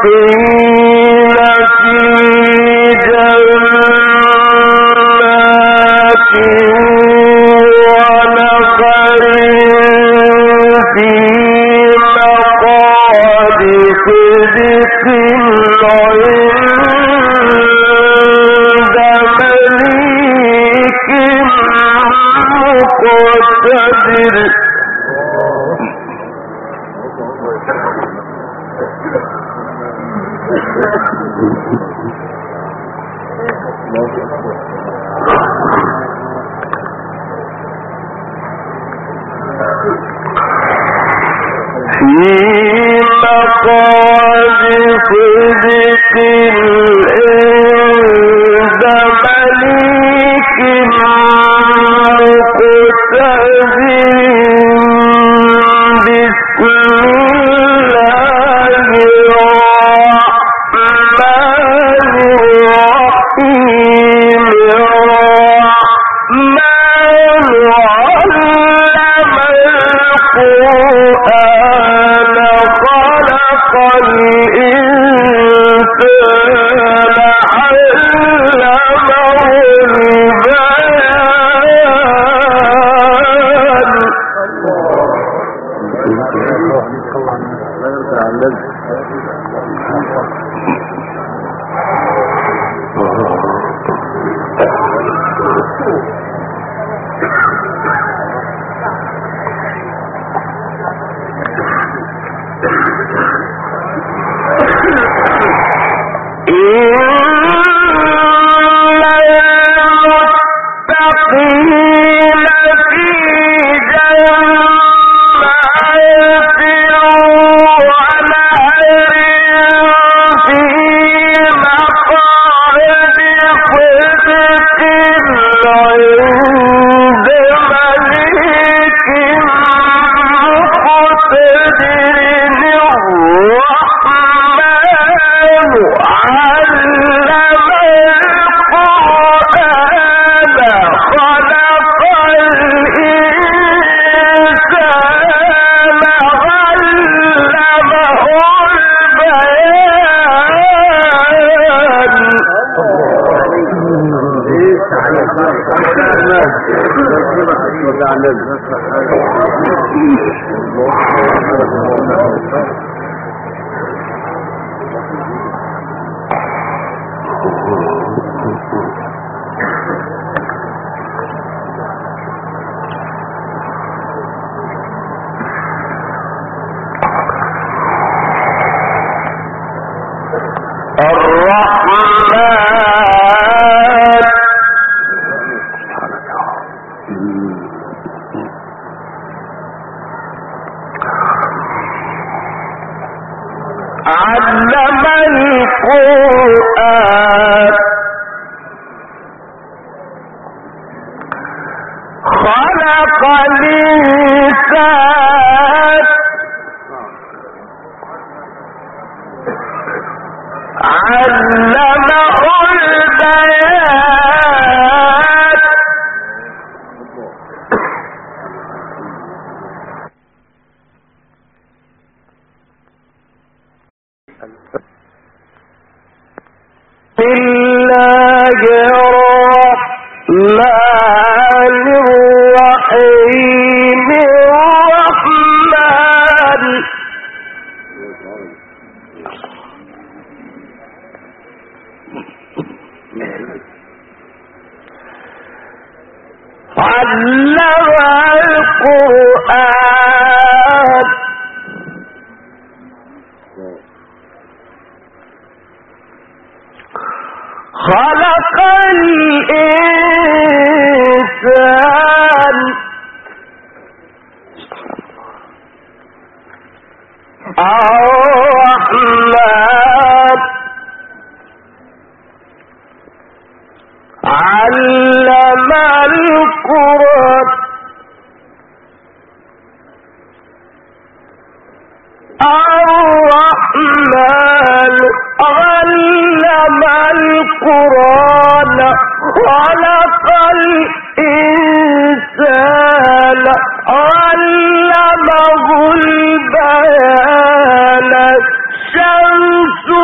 علمه البيان الشمس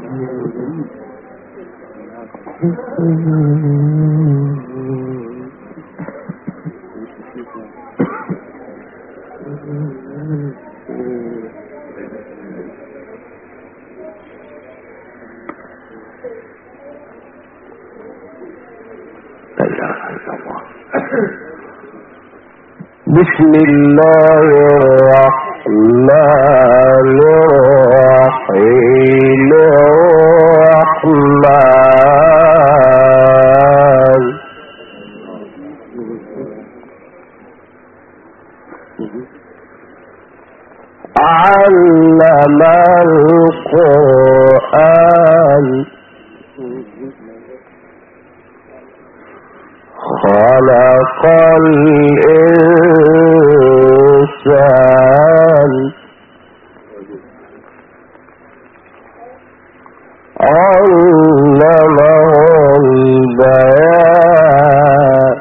بسم الله الرحمن الرحيم الرحمن علم القرآن خلق الإنسان علمه البيان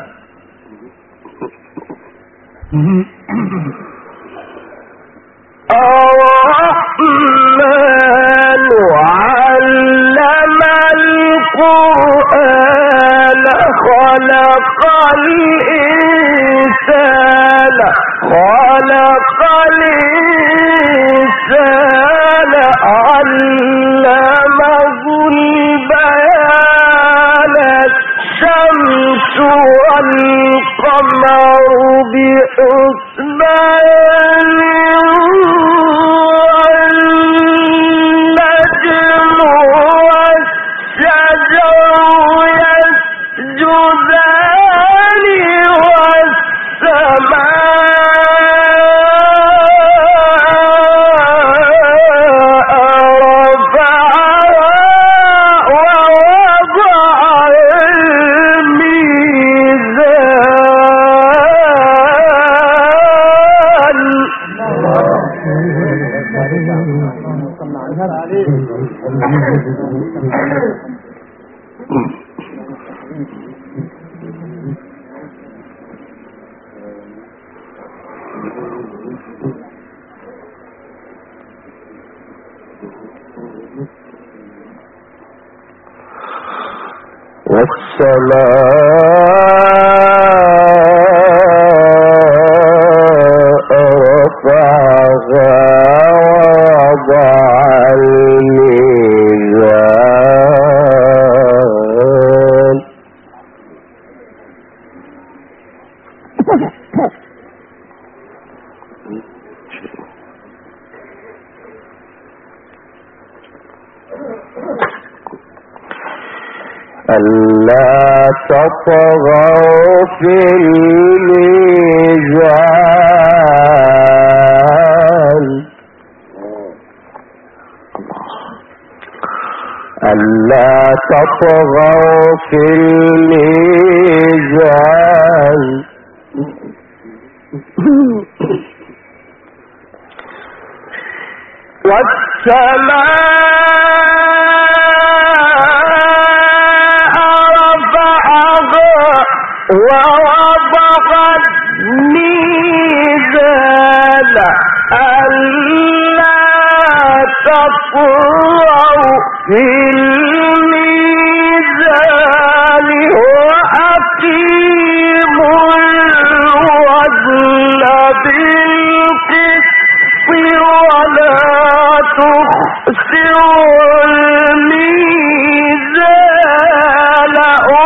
الرحمن علم القرآن خلق الإنسان علمه البيان الشمس والقمر بحسبان والنجم والشجر يسجدان والسماء رفعها ووضع الميزان ألا تطغوا في الميزان ألا تطغوا في الميزان ووضع الميزان ألا تطغوا في الميزان وأقيموا الوزن بالقسط ولا تخسروا الميزان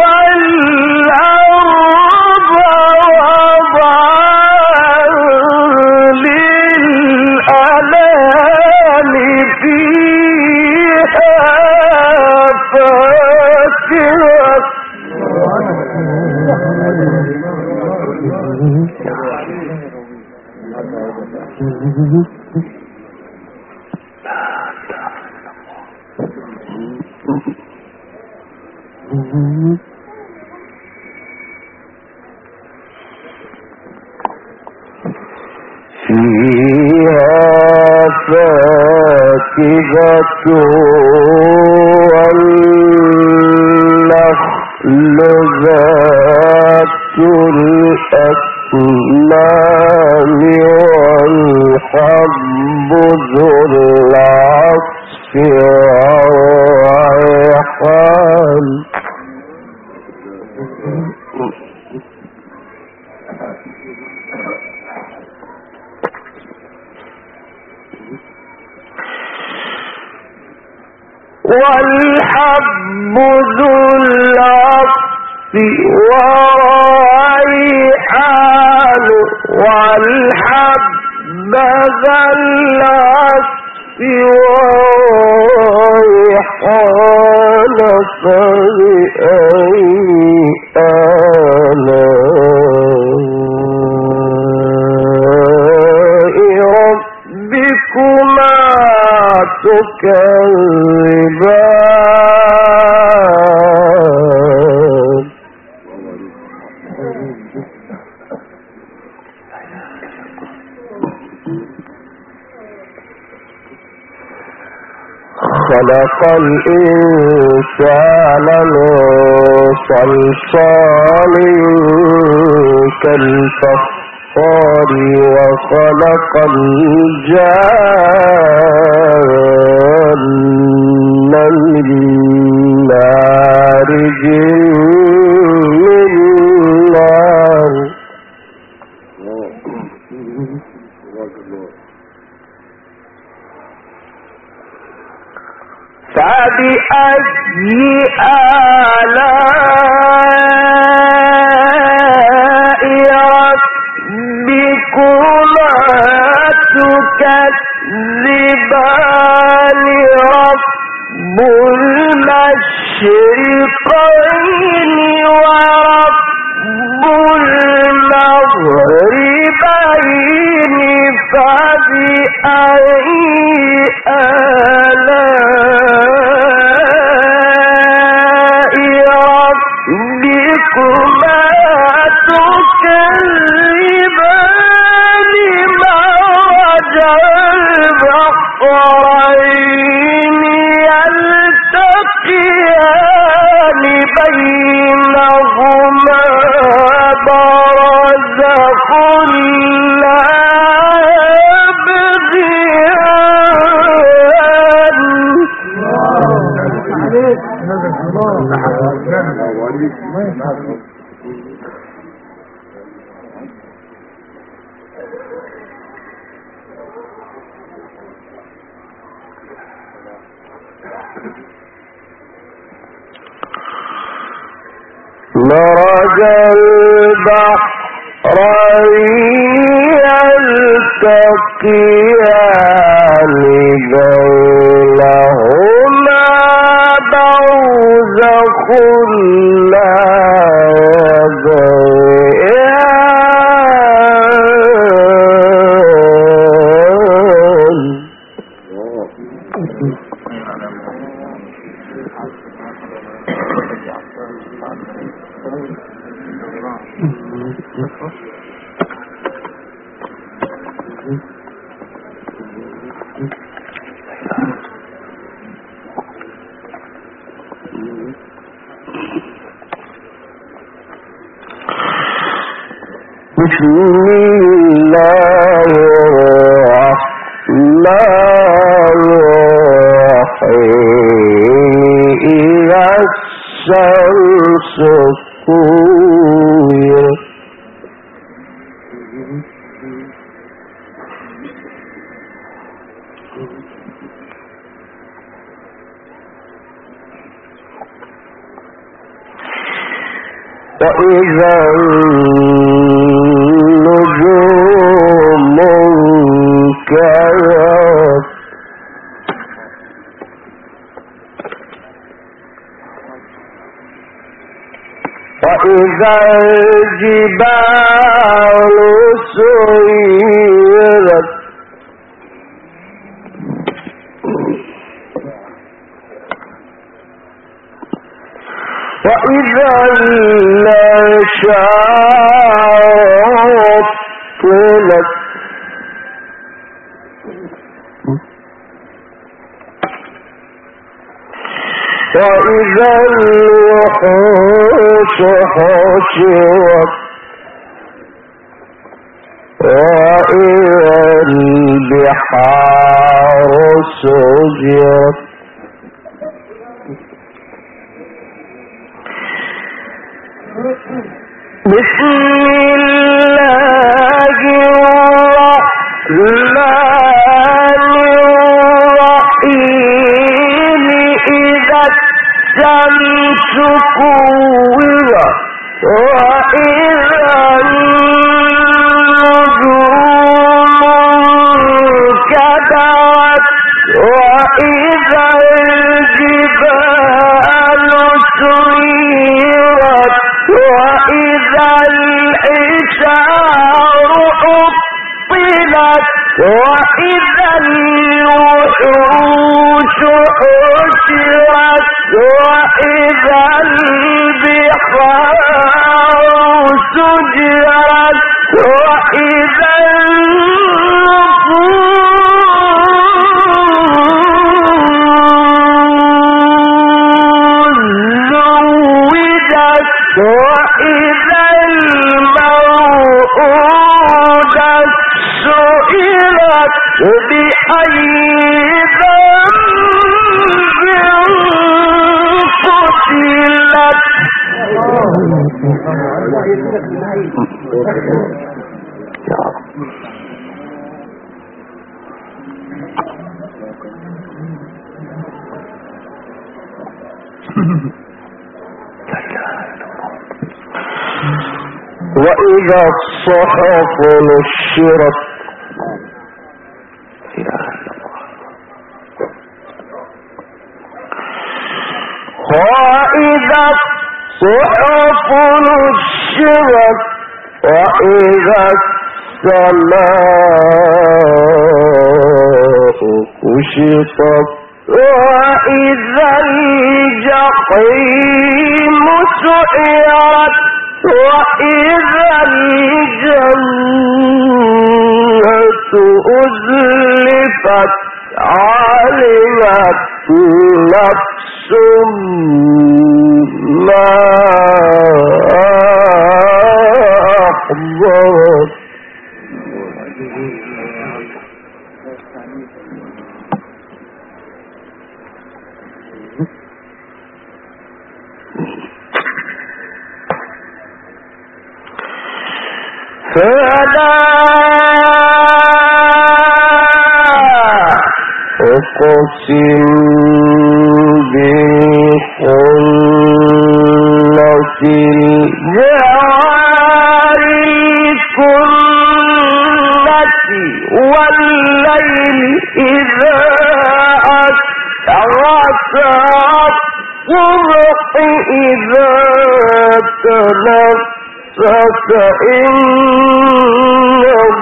فاكهة والنخل ذات الأكمام والحب ذو العصف والحب ذو العصف وريحان والحب ذا العصف وريحان فبأي آلاء ربكما تكذبان خلق الإنسان من صلصال كالفخار وخلق الجان من مارج من نار فبأي آلاء ربكما تكذبان رب المشرقين ورب المغربين فبأي آلاء ربكما تكذبان مرج البحرين يلتقيان بينهما برزخ لا مرج البحرين يلتقيان بينهما برزخ لا بسم الله الرحمن الرحيم إذا الشمس كورت وإذا النجوم انكدرت وإذا الجبال سيرت وإذا العشاء طلت وإذا الوحوش حشرت وإذا البحار سجرت بسم الله الرحمن الرحيم كورت وإذا النجوم كدرت وإذا الجبال سيرت وإذا العشار عطلت وإذا الوحوش حشرت وإذا البحار سجرت وإذا وإذا الموءودة سئلت بأي ذنب قتلت وإذا الصحف نشرت وإذا الصحف نشرت وإذا السماء كشطت وإذا الجحيم سعرت وإذا الجنة أزلفت علمت نفس ما أحضرت فلا أقسم بالخنس الجوار الكنس والليل إذا أسعس الصبح إذا فإنه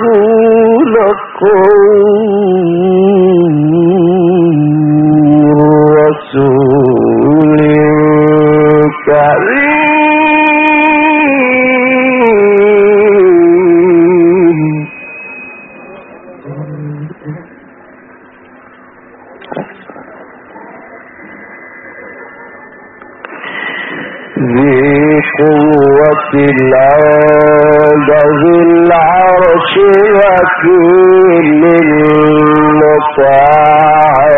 لقول رسول كريم ذي قوة عند ذي العرش مكين مطاع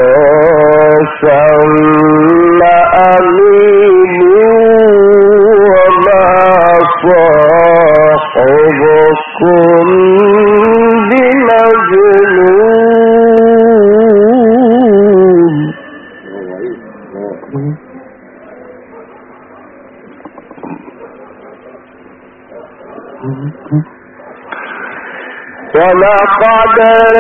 ثم أمين وما صاحبكم بمجنون ولقد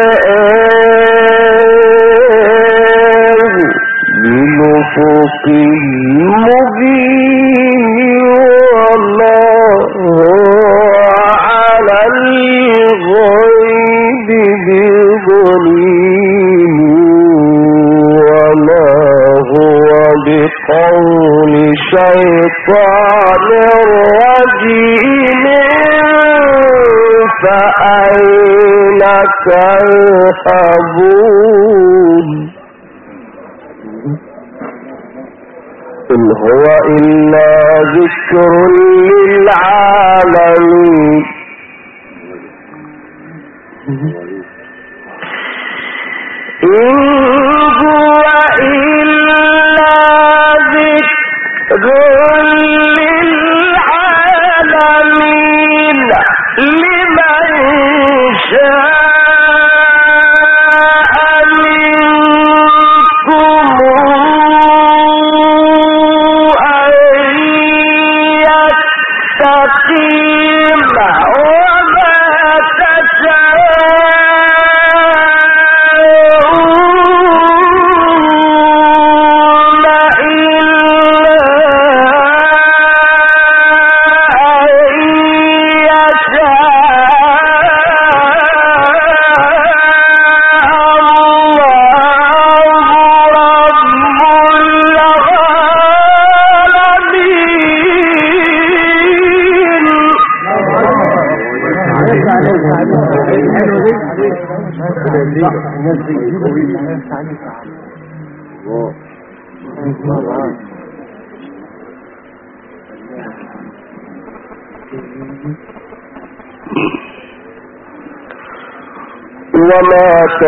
رآه بالأفق المبين وما هو على الغيب بضنين وما هو بقول شيطان رجيم فأين تذهبون إن هو إلا ذكر للعالمين إن هو إلا ذكر للعالمين لمن شاء منكم أن وما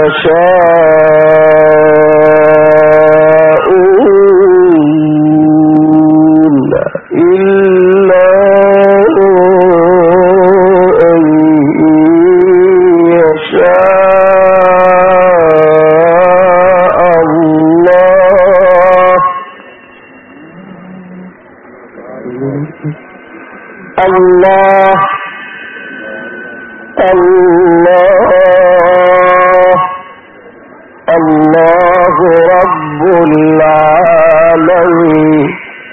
تشاءون إلا أن يشاء الله الله رب العالمين.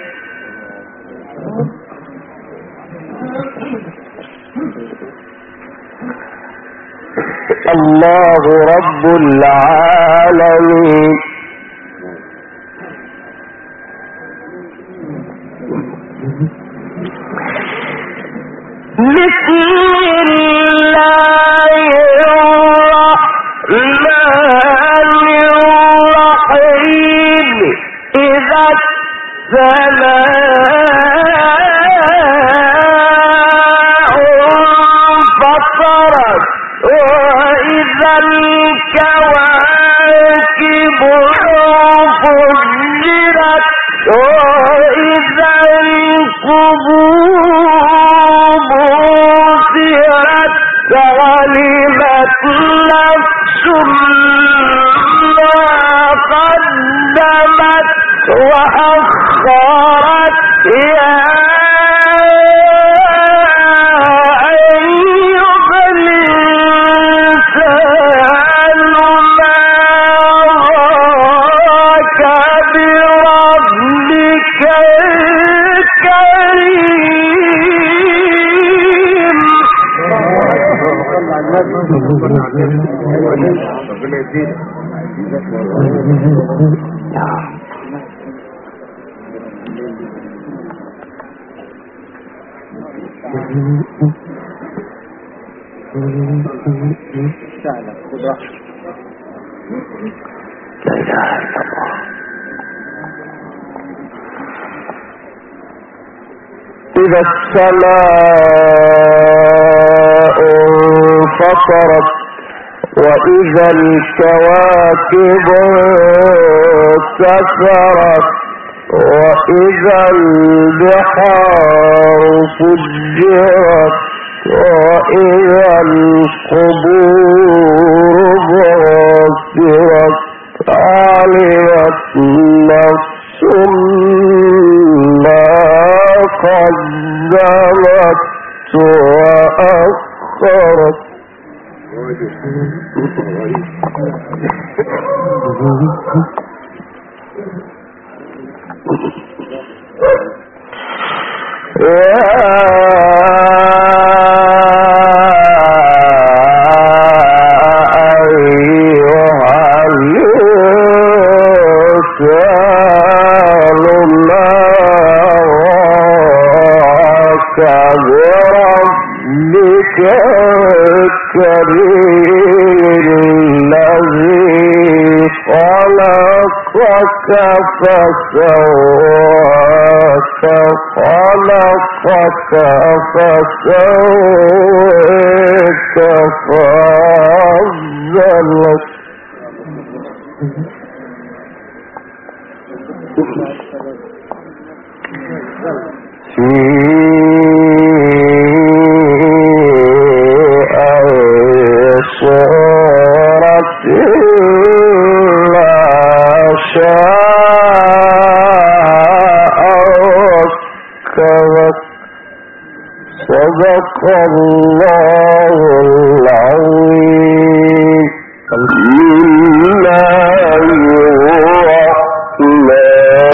الله رب العالمين. بسم الله الرحمن الرحيم. إذا السماء انفطرت وإذا الكواكب انفجرت وإذا القبور بعثرت علمت نفس ما قدمت وأخرت. يا أيها الإنسان ما غرك بربك الكريم. لا إله إلا الله. إذا السماء انفطرت وإذا الكواكب انتثرت وإذا البحار فجرت وإذا القبور بعثرت علمت نفس ما قدمت وأخرت. فسواك خلقك فسويك فعدلك. في أي صورة ما شاء ركبك. صدق الله العظيم.